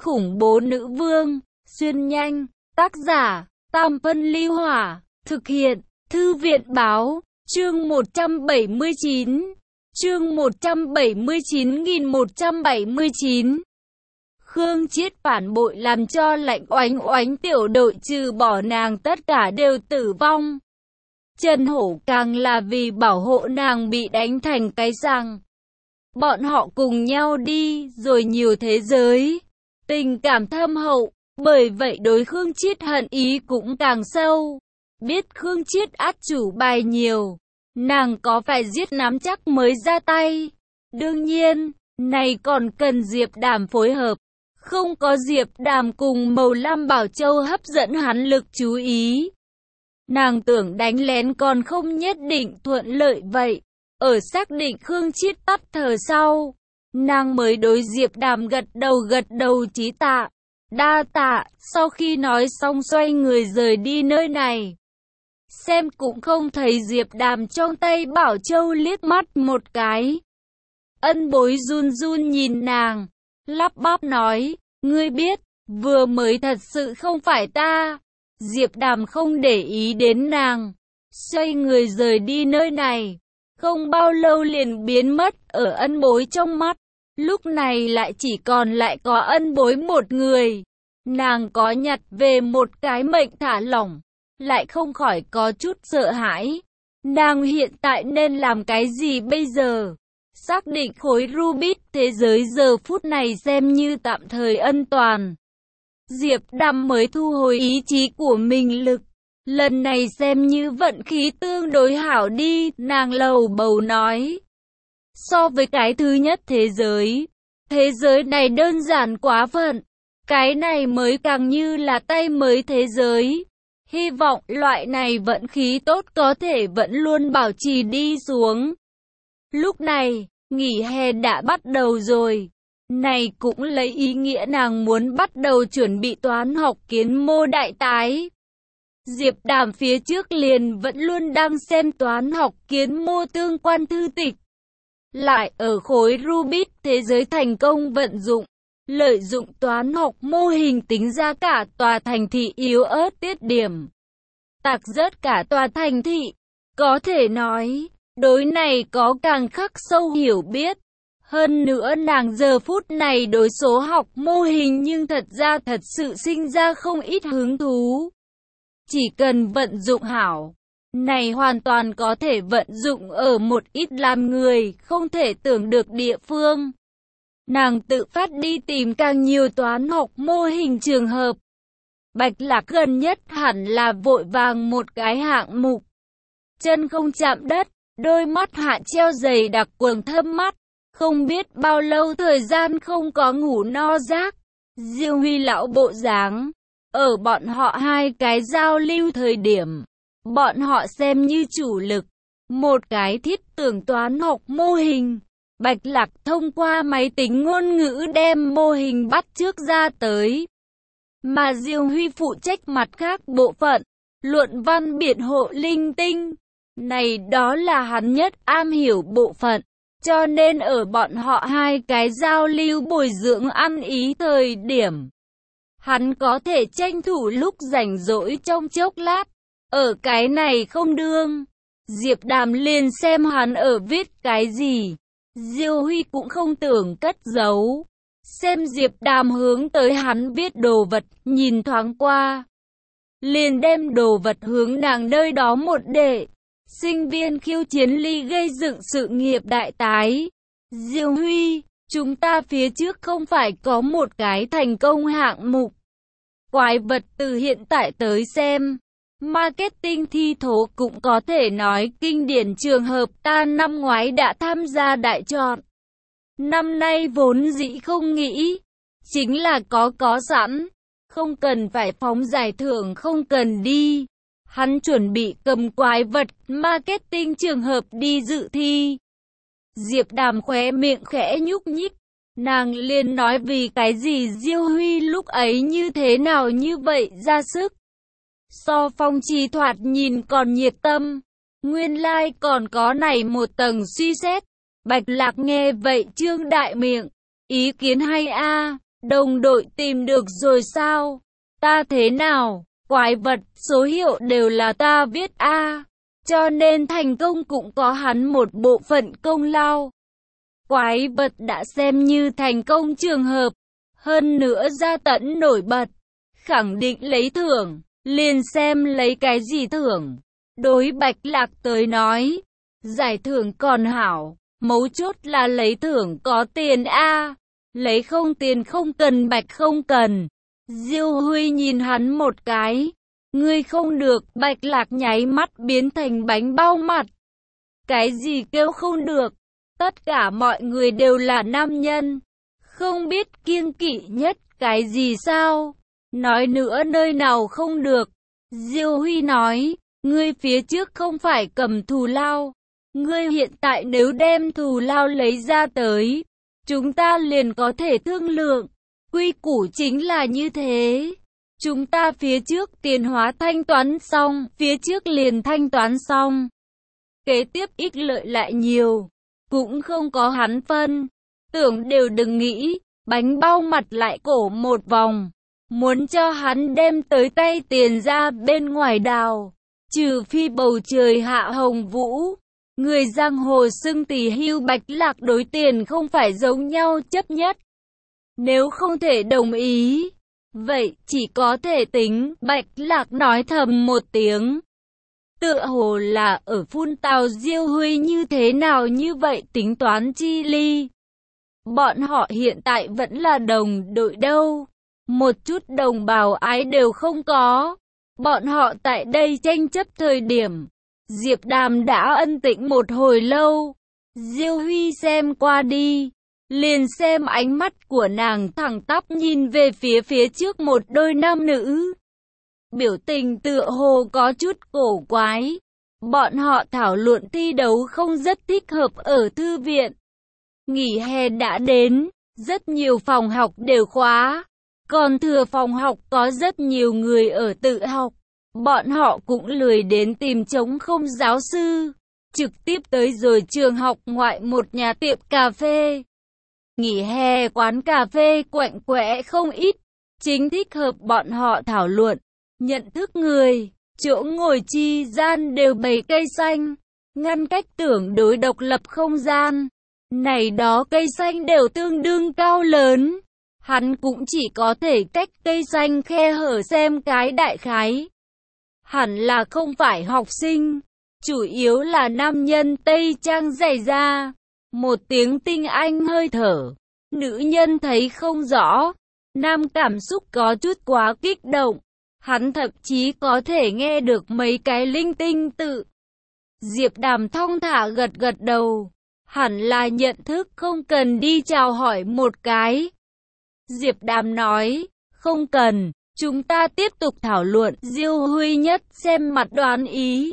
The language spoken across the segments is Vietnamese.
khủng bố nữ vương, xuyên nhanh, tác giả, Tam Phân Ly Hỏa, thực hiện, Thư viện báo, chương 179, chương 179.179. Khương Chiết phản bội làm cho Lạnh Oánh Oánh tiểu đội trừ bỏ nàng tất cả đều tử vong. Trần Hổ càng là vì bảo hộ nàng bị đánh thành cái răng. Bọn họ cùng nhau đi rồi nhiều thế giới, tình cảm thâm hậu, bởi vậy đối Khương Chiết hận ý cũng càng sâu. Biết Khương Chiết át chủ bài nhiều, nàng có phải giết nắm chắc mới ra tay. Đương nhiên, này còn cần Diệp Đàm phối hợp. Không có Diệp Đàm cùng Màu Lam Bảo Châu hấp dẫn hắn lực chú ý, nàng tưởng đánh lén còn không nhất định thuận lợi vậy. Ở xác định Khương Chiết tắt thở sau, nàng mới đối Diệp Đàm gật đầu chí tạ, đa tạ. Sau khi nói xong xoay người rời đi nơi này. Xem cũng không thấy Diệp Đàm trong tay Bảo Châu liếc mắt một cái. Ân Bối run run nhìn nàng, lắp bắp nói, ngươi biết, vừa mới thật sự không phải ta. Diệp Đàm không để ý đến nàng, xoay người rời đi nơi này. Không bao lâu liền biến mất ở Ân Bối trong mắt. Lúc này lại chỉ còn lại có Ân Bối một người. Nàng có nhặt về một cái mệnh thả lỏng, lại không khỏi có chút sợ hãi. Nàng hiện tại nên làm cái gì bây giờ? Xác định khối Rubik thế giới giờ phút này xem như tạm thời an toàn. Diệp Đàm mới thu hồi ý chí của mình lực. Lần này xem như vận khí tương đối hảo đi, nàng lầu bầu nói. So với cái thứ nhất thế giới này đơn giản quá phận. Cái này mới càng như là tay mới thế giới. Hy vọng loại này vận khí tốt có thể vẫn luôn bảo trì đi xuống. Lúc này, nghỉ hè đã bắt đầu rồi. Này cũng lấy ý nghĩa nàng muốn bắt đầu chuẩn bị toán học kiến mô đại tái. Diệp Đàm phía trước liền vẫn luôn đang xem toán học kiến mô tương quan thư tịch. Lại ở khối Rubik thế giới thành công vận dụng, lợi dụng toán học mô hình tính ra cả tòa thành thị yếu ớt tiết điểm. Tạc rớt cả tòa thành thị. Có thể nói, đối này có càng khắc sâu hiểu biết. Hơn nữa nàng giờ phút này đối số học mô hình nhưng thật sự sinh ra không ít hứng thú. Chỉ cần vận dụng hảo, này hoàn toàn có thể vận dụng ở một ít làm người không thể tưởng được địa phương. Nàng tự phát đi tìm càng nhiều toán học mô hình trường hợp. Bạch Lạc gần nhất hẳn là vội vàng một cái hạng mục. Chân không chạm đất, đôi mắt hạ treo dày đặc quầng thâm mắt. Không biết bao lâu thời gian không có ngủ no giấc. Diêu Huy lão bộ dáng. Ở bọn họ hai cái giao lưu thời điểm, bọn họ xem như chủ lực. Một cái thiết tưởng toán học mô hình. Bạch Lạc thông qua máy tính ngôn ngữ đem mô hình bắt chước ra tới. Mà Diêu Huy phụ trách mặt khác bộ phận, luận văn biện hộ linh tinh. Này đó là hắn nhất am hiểu bộ phận. Cho nên ở bọn họ hai cái giao lưu bồi dưỡng ăn ý thời điểm, hắn có thể tranh thủ lúc rảnh rỗi trong chốc lát. Ở cái này không đương, Diệp Đàm liền xem hắn ở viết cái gì. Diêu Huy cũng không tưởng cất giấu. Xem Diệp Đàm hướng tới hắn viết đồ vật, nhìn thoáng qua. Liền đem đồ vật hướng nàng nơi đó một để. Sinh viên khiêu chiến ly gây dựng sự nghiệp đại tái. Diêu Huy, chúng ta phía trước không phải có một cái thành công hạng mục. Quái vật từ hiện tại tới xem. Marketing thi thố cũng có thể nói kinh điển trường hợp ta năm ngoái đã tham gia đại chọn. Năm nay vốn dĩ không nghĩ. Chính là có sẵn. Không cần phải phóng giải thưởng không cần đi. Hắn chuẩn bị cầm quái vật marketing trường hợp đi dự thi. Diệp Đàm khóe miệng khẽ nhúc nhích. Nàng liền nói vì cái gì Diêu Huy lúc ấy như thế nào như vậy ra sức. So Phong Trì thoạt nhìn còn nhiệt tâm. Nguyên lai còn có này một tầng suy xét. Bạch Lạc nghe vậy trương đại miệng. Ý kiến hay a, Đồng đội tìm được rồi sao? Ta thế nào? Quái vật, số hiệu đều là ta viết a, cho nên thành công cũng có hắn một bộ phận công lao. Quái vật đã xem như thành công trường hợp, hơn nữa ra tận nổi bật, khẳng định lấy thưởng, liền xem lấy cái gì thưởng. Đối Bạch Lạc tới nói, giải thưởng còn hảo, mấu chốt là lấy thưởng có tiền a, lấy không tiền không cần. Bạch không cần. Diêu Huy nhìn hắn một cái, ngươi không được. Bạch Lạc nháy mắt biến thành bánh bao mặt. Cái gì kêu không được? Tất cả mọi người đều là nam nhân, không biết kiêng kỵ nhất cái gì sao? Nói nữa nơi nào không được? Diêu Huy nói, ngươi phía trước không phải cầm thù lao, ngươi hiện tại nếu đem thù lao lấy ra tới, chúng ta liền có thể thương lượng. Quy củ chính là như thế. Chúng ta phía trước tiền hóa thanh toán xong, phía trước liền thanh toán xong. Kế tiếp ích lợi lại nhiều, cũng không có hắn phân. Tưởng đều đừng nghĩ, bánh bao mặt lại cổ một vòng. Muốn cho hắn đem tới tay tiền ra bên ngoài đào. Trừ phi bầu trời hạ hồng vũ. Người giang hồ xưng tỳ hưu. Bạch Lạc đối tiền không phải giống nhau chấp nhất. Nếu không thể đồng ý, vậy chỉ có thể tính. Bạch Lạc nói thầm một tiếng. Tựa hồ là ở phun tào Diêu Huy như thế nào như vậy tính toán chi ly. Bọn họ hiện tại vẫn là đồng đội đâu. Một chút đồng bào ái đều không có. Bọn họ tại đây tranh chấp thời điểm, Diệp Đàm đã ân tĩnh một hồi lâu. Diêu Huy xem qua đi, liền xem ánh mắt của nàng thẳng tắp nhìn về phía trước một đôi nam nữ. Biểu tình tựa hồ có chút cổ quái. Bọn họ thảo luận thi đấu không rất thích hợp ở thư viện. Nghỉ hè đã đến, rất nhiều phòng học đều khóa. Còn thừa phòng học có rất nhiều người ở tự học. Bọn họ cũng lười đến tìm trống không giáo sư. Trực tiếp tới rồi trường học ngoại một nhà tiệm cà phê. Nghỉ hè quán cà phê quạnh quẽ không ít. Chính thích hợp bọn họ thảo luận. Nhận thức người, chỗ ngồi chi gian đều bày cây xanh. Ngăn cách tưởng đối độc lập không gian. Này đó cây xanh đều tương đương cao lớn. Hắn cũng chỉ có thể cách cây xanh khe hở xem cái đại khái. Hẳn là không phải học sinh, chủ yếu là nam nhân Tây Trang dày da. Một tiếng tinh anh hơi thở, nữ nhân thấy không rõ. Nam cảm xúc có chút quá kích động, hắn thậm chí có thể nghe được mấy cái linh tinh tự. Diệp Đàm thong thả gật gật đầu, hẳn là nhận thức không cần đi chào hỏi một cái. Diệp Đàm nói, không cần, chúng ta tiếp tục thảo luận. Diêu Huy nhất xem mặt đoán ý.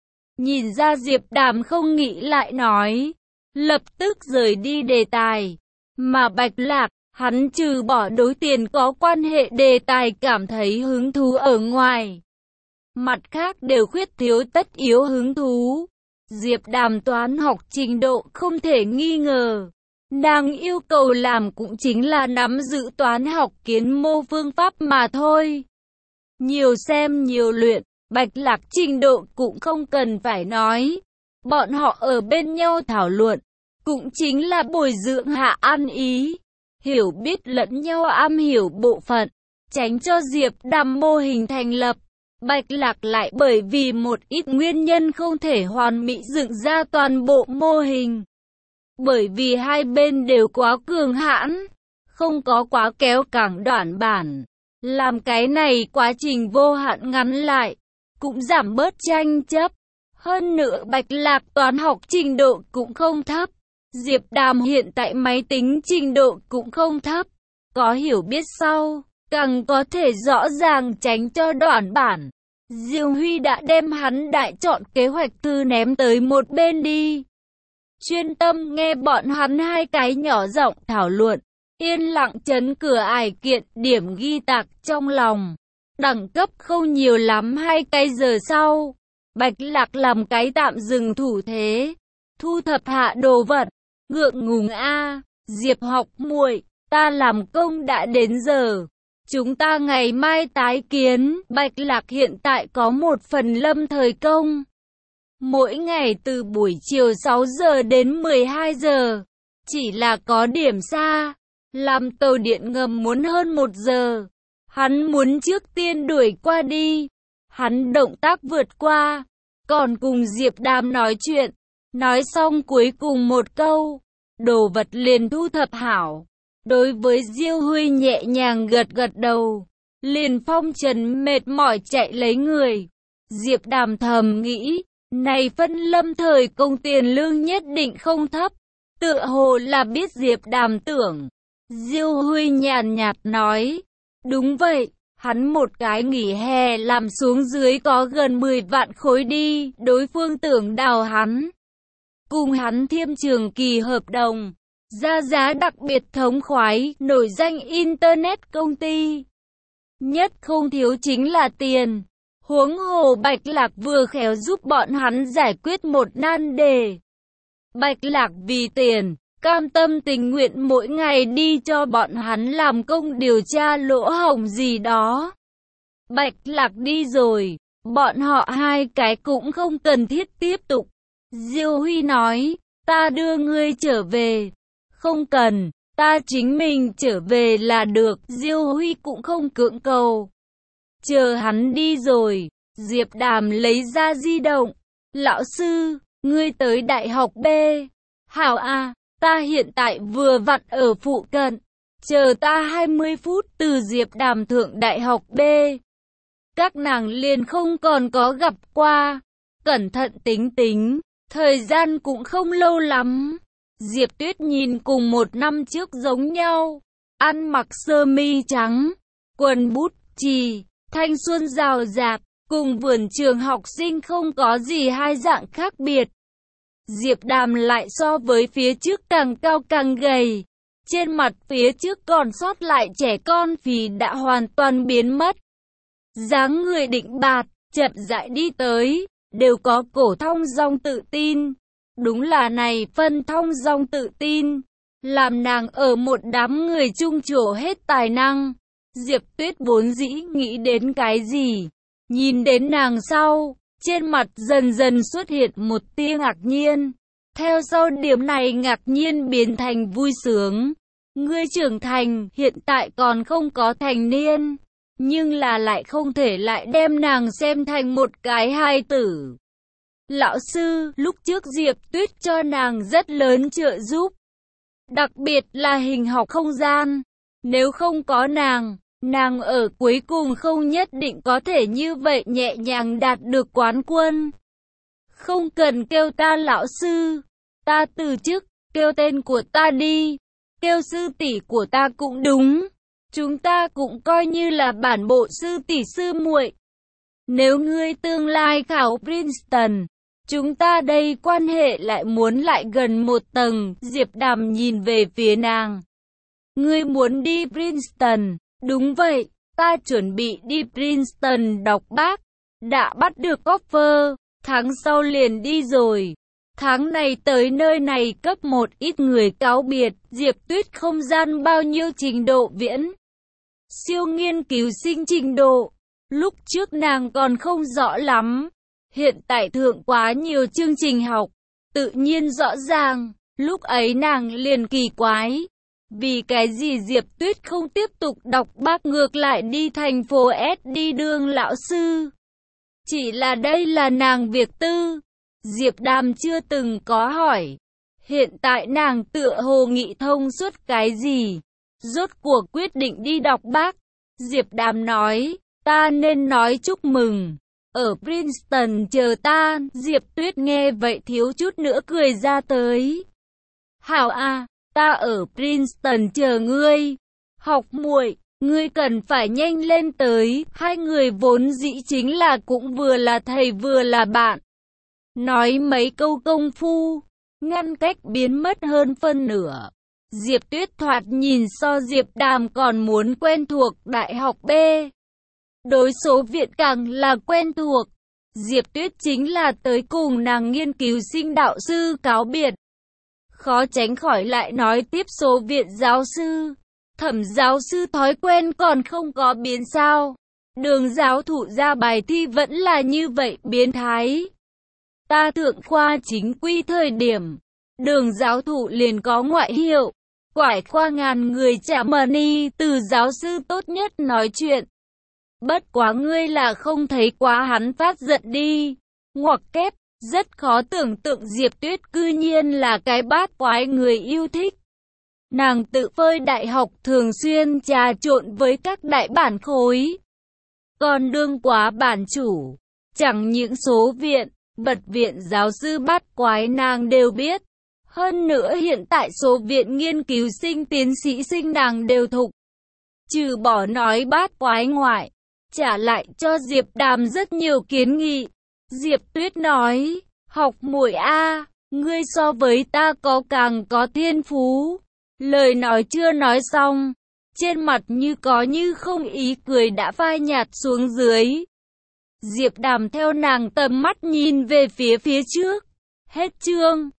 Nhìn ra Diệp Đàm không nghĩ lại nói, lập tức rời đi đề tài. Mà Bạch Lạc, hắn trừ bỏ đối tiền có quan hệ đề tài cảm thấy hứng thú ở ngoài. Mặt khác đều khuyết thiếu tất yếu hứng thú. Diệp Đàm toán học trình độ không thể nghi ngờ. Nàng yêu cầu làm cũng chính là nắm giữ toán học kiến mô phương pháp mà thôi. Nhiều xem nhiều luyện, Bạch Lạc trình độ cũng không cần phải nói. Bọn họ ở bên nhau thảo luận, cũng chính là bồi dưỡng hạ ăn ý. Hiểu biết lẫn nhau am hiểu bộ phận, tránh cho Diệp Đàm mô hình thành lập. Bạch Lạc lại bởi vì một ít nguyên nhân không thể hoàn mỹ dựng ra toàn bộ mô hình. Bởi vì hai bên đều quá cường hãn, không có quá kéo cẳng đoạn bản. Làm cái này quá trình vô hạn ngắn lại, cũng giảm bớt tranh chấp. Hơn nữa Bạch Lạc toán học trình độ cũng không thấp. Diệp Đàm hiện tại máy tính trình độ cũng không thấp. Có hiểu biết sau, càng có thể rõ ràng tránh cho đoạn bản. Diêu Huy đã đem hắn đại chọn kế hoạch thư ném tới một bên đi. Chuyên tâm nghe bọn hắn hai cái nhỏ giọng thảo luận. Yên lặng chấn cửa ải kiện điểm ghi tạc trong lòng. Đẳng cấp không nhiều lắm 2 cái giờ sau. Bạch Lạc làm cái tạm dừng thủ thế. Thu thập hạ đồ vật. Ngượng ngùng a, Diệp học muội, ta làm công đã đến giờ. Chúng ta ngày mai tái kiến. Bạch Lạc hiện tại có một phần lâm thời công. Mỗi ngày từ buổi chiều 6 giờ đến 12 giờ. Chỉ là có điểm xa. Làm tàu điện ngầm muốn hơn 1 giờ. Hắn muốn trước tiên đuổi qua đi. Hắn động tác vượt qua. Còn cùng Diệp Đàm nói chuyện. Nói xong cuối cùng một câu. Đồ vật liền thu thập hảo. Đối với Diêu Huy nhẹ nhàng gật gật đầu. Liền phong trần mệt mỏi chạy lấy người. Diệp Đàm thầm nghĩ. Này phân lâm thời công tiền lương nhất định không thấp. Tựa hồ là biết Diệp Đàm tưởng. Diêu Huy nhàn nhạt nói. Đúng vậy, hắn một cái nghỉ hè làm xuống dưới có gần 10 vạn khối đi. Đối phương tưởng đào hắn. Cùng hắn thiêm trường kỳ hợp đồng. Ra giá đặc biệt thống khoái, nổi danh Internet công ty. Nhất không thiếu chính là tiền. Huống hồ Bạch Lạc vừa khéo giúp bọn hắn giải quyết một nan đề. Bạch Lạc vì tiền, cam tâm tình nguyện mỗi ngày đi cho bọn hắn làm công điều tra lỗ hổng gì đó. Bạch Lạc đi rồi, bọn họ hai cái cũng không cần thiết tiếp tục. Diêu Huy nói, ta đưa ngươi trở về. Không cần, ta chính mình trở về là được. Diêu Huy cũng không cưỡng cầu. Chờ hắn đi rồi, Diệp Đàm lấy ra di động. Lão sư, ngươi tới đại học B. Hảo à, ta hiện tại vừa vặn ở phụ cận. Chờ ta 20 phút từ Diệp Đàm thượng đại học B. Các nàng liền không còn có gặp qua. Cẩn thận tính tính, thời gian cũng không lâu lắm. Diệp Tuyết nhìn cùng 1 năm trước giống nhau. Ăn mặc sơ mi trắng, quần bút chì, thanh xuân rào rạt, cùng vườn trường học sinh không có gì hai dạng khác biệt. Diệp Đàm lại so với phía trước càng cao càng gầy. Trên mặt phía trước còn sót lại trẻ con phì đã hoàn toàn biến mất. Dáng người định bạt, chậm rãi đi tới, đều có cổ thong dong tự tin. Đúng là này phân thong dong tự tin, làm nàng ở một đám người trung trổ hết tài năng. Diệp Tuyết vốn dĩ nghĩ đến cái gì, nhìn đến nàng sau, trên mặt dần dần xuất hiện một tia ngạc nhiên. Theo sau điểm này ngạc nhiên biến thành vui sướng. Ngươi trưởng thành, hiện tại còn không có thành niên, nhưng là lại không thể lại đem nàng xem thành một cái hài tử. Lão sư, lúc trước Diệp Tuyết cho nàng rất lớn trợ giúp. Đặc biệt là hình học không gian. Nếu không có nàng ở cuối cùng không nhất định có thể như vậy nhẹ nhàng đạt được quán quân. Không cần kêu ta lão sư. Ta từ chức, kêu tên của ta đi. Kêu sư tỷ của ta cũng đúng. Chúng ta cũng coi như là bản bộ sư tỷ sư muội. Nếu ngươi tương lai khảo Princeton, chúng ta đây quan hệ lại muốn lại gần một tầng. Diệp Đàm nhìn về phía nàng. Ngươi muốn đi Princeton? Đúng vậy, ta chuẩn bị đi Princeton đọc bác. Đã bắt được offer, tháng sau liền đi rồi. Tháng này tới nơi này cấp một ít người cáo biệt. Diệp Tuyết không gian bao nhiêu trình độ viễn siêu nghiên cứu sinh trình độ. Lúc trước nàng còn không rõ lắm. Hiện tại thượng quá nhiều chương trình học, tự nhiên rõ ràng. Lúc ấy nàng liền kỳ quái. Vì cái gì Diệp Tuyết không tiếp tục đọc bác ngược lại đi thành phố S đi đương lão sư? Chỉ là đây là nàng việc tư. Diệp Đàm chưa từng có hỏi. Hiện tại nàng tựa hồ nghĩ thông suốt cái gì. Rốt cuộc quyết định đi đọc bác. Diệp Đàm nói, ta nên nói chúc mừng. Ở Princeton chờ ta. Diệp Tuyết nghe vậy thiếu chút nữa cười ra tới. Hảo à, ta ở Princeton chờ ngươi. Học muội, ngươi cần phải nhanh lên tới. Hai người vốn dĩ chính là cũng vừa là thầy vừa là bạn. Nói mấy câu công phu, ngăn cách biến mất hơn phân nửa. Diệp Tuyết thoạt nhìn so Diệp Đàm còn muốn quen thuộc đại học B. Đối số viện càng là quen thuộc. Diệp Tuyết chính là tới cùng nàng nghiên cứu sinh đạo sư cáo biệt. Khó tránh khỏi lại nói tiếp số viện giáo sư. Thẩm giáo sư thói quen còn không có biến sao? Đường giáo thụ ra bài thi vẫn là như vậy biến thái. Ta thượng khoa chính quy thời điểm, đường giáo thụ liền có ngoại hiệu, quải qua ngàn người trả money từ giáo sư tốt nhất nói chuyện. Bất quá ngươi là không thấy quá hắn phát giận đi. Ngoặc kép, rất khó tưởng tượng Diệp Tuyết cư nhiên là cái bát quái người yêu thích. Nàng tự phơi đại học thường xuyên trà trộn với các đại bản khối. Còn đương quá bản chủ, chẳng những số viện, bật viện giáo sư bát quái nàng đều biết. Hơn nữa hiện tại số viện nghiên cứu sinh tiến sĩ sinh nàng đều thục. Trừ bỏ nói bát quái ngoại, trả lại cho Diệp Đàm rất nhiều kiến nghị. Diệp Tuyết nói, học muội a, ngươi so với ta càng có thiên phú. Lời nói chưa nói xong, trên mặt như có như không ý cười đã phai nhạt xuống dưới. Diệp Đàm theo nàng tầm mắt nhìn về phía trước. Hết chương.